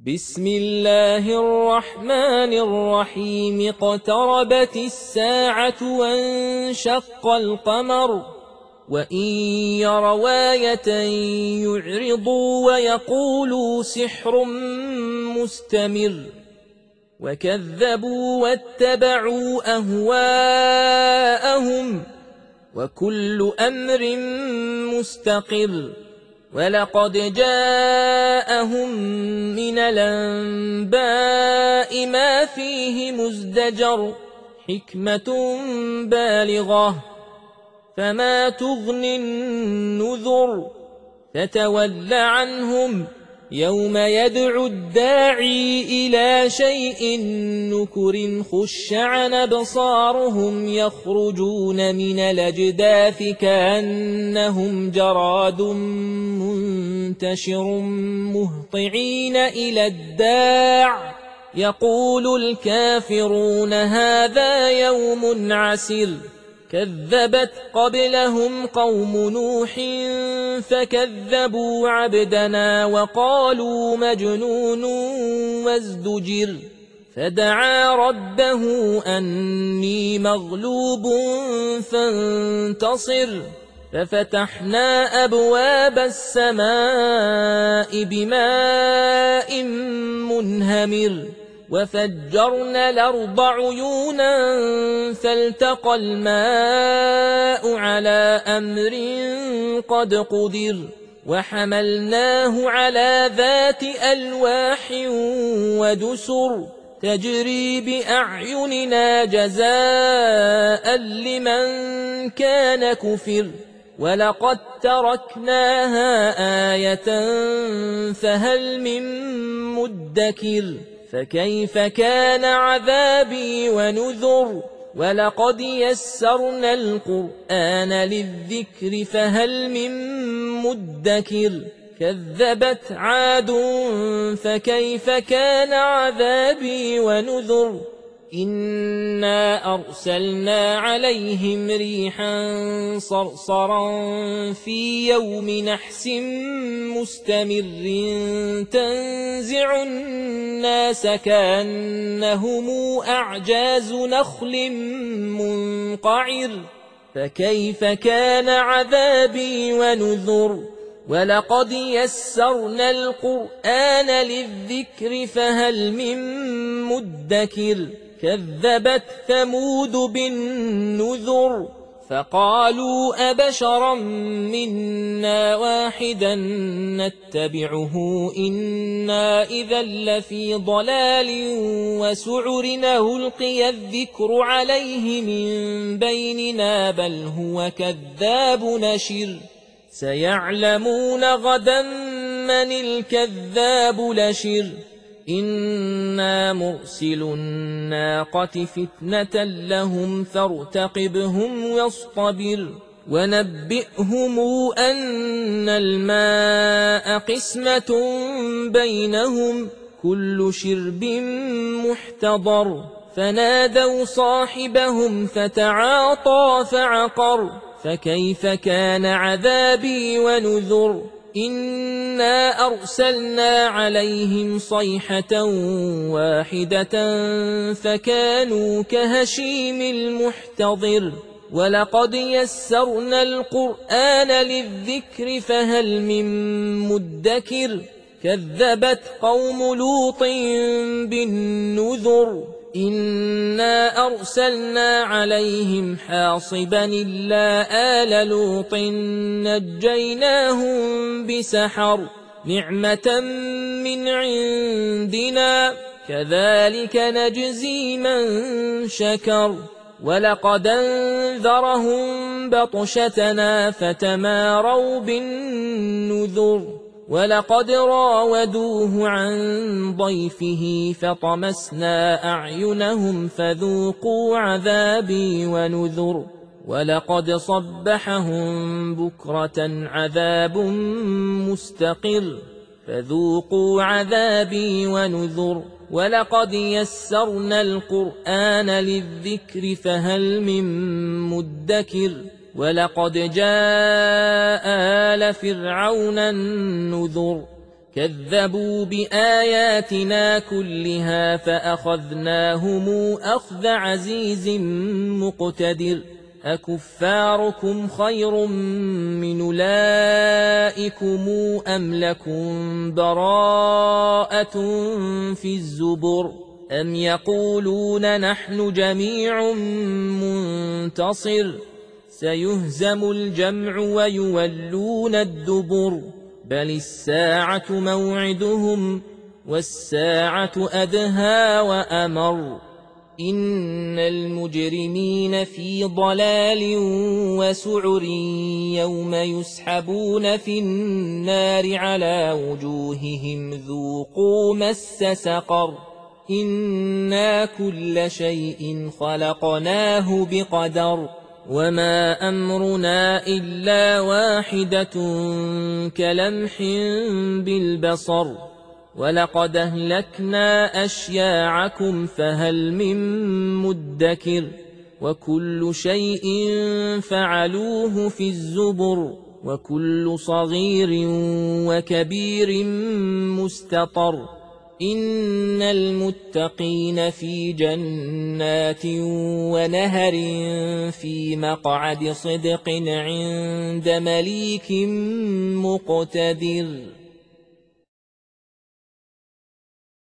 بسم الله الرحمن الرحيم اقتربت الساعة وانشق القمر وإن يروا آية يعرضوا ويقولوا سحر مستمر وكذبوا واتبعوا أهواءهم وكل أمر مستقر ولقد جاءهم من الأنباء ما فيه مزدجر حكمة بالغة فما تغني النذر فتول عنهم يوم يدعو الداعي إلى شيء نكر خش عن أبصارهم يخرجون من الأجداث كأنهم جراد منتشر مهطعين إلى الداع يقول الكافرون هذا يوم عسر كذبت قبلهم قوم نوح فكذبوا عبدنا وقالوا مجنون وازدجر فدعا ربه أني مغلوب فانتصر ففتحنا أبواب السماء بماء منهمر وفجرنا الأرض عيونا فالتقى الماء على أمر قد قدر وحملناه على ذات ألواح ودسر تجري بأعيننا جزاء لمن كان كفر ولقد تركناها آية فهل من مدكر فكيف كان عذابي ونذر ولقد يسرنا القرآن للذكر فهل من مدكر كذبت عاد فكيف كان عذابي ونذر إنا أرسلنا عليهم ريحا صرصرا في يوم نحس مستمر تنزع الناس كأنهم أعجاز نخل منقعر فكيف كان عذابي ونذر ولقد يسرنا القرآن للذكر فهل من مدكر كذبت ثمود بالنذر فقالوا أبشرا منا واحدا نتبعه إنا إذا لفي ضلال وسعر ألقي الذكر عليه من بيننا بل هو كذاب نشر سيعلمون غدا من الكذاب لشر إنا مرسل الناقة فتنة لهم فارتقبهم واصطبر ونبئهم أن الماء قسمة بينهم كل شرب محتضر فنادوا صاحبهم فتعاطى فعقر فكيف كان عذابي ونذر إنا أرسلنا عليهم صيحة واحدة فكانوا كهشيم المحتضر ولقد يسرنا القرآن للذكر فهل من مدكر كذبت قوم لوط بالنذر إنا أرسلنا عليهم حاصبا إلا آل لوط نجيناهم بسحر نعمة من عندنا كذلك نجزي من شكر ولقد انذرهم بطشتنا فتماروا بالنذر ولقد راودوه عن ضيفه فطمسنا أعينهم فذوقوا عذابي ونذر ولقد صبحهم بكرة عذاب مستقر فذوقوا عذابي ونذر ولقد يسرنا القرآن للذكر فهل من مدكر ولقد جاء آل فرعون النذر كذبوا بآياتنا كلها فأخذناهم أخذ عزيز مقتدر أكفاركم خير من أولئكم أم لكم براءة في الزبر أم يقولون نحن جميع منتصر سيهزم الجمع ويولون الدبر بل الساعة موعدهم والساعة أدهى وأمر إن المجرمين في ضلال وسعر يوم يسحبون في النار على وجوههم ذوقوا مس سقر إنا كل شيء خلقناه بقدر وما أمرنا إلا واحدة كلمح بالبصر ولقد أهلكنا أشياعكم فهل من مدكر وكل شيء فعلوه في الزبر وكل صغير وكبير مستطر إن المتقين في جنات ونهر في مقعد صدق عند مليك مقتدر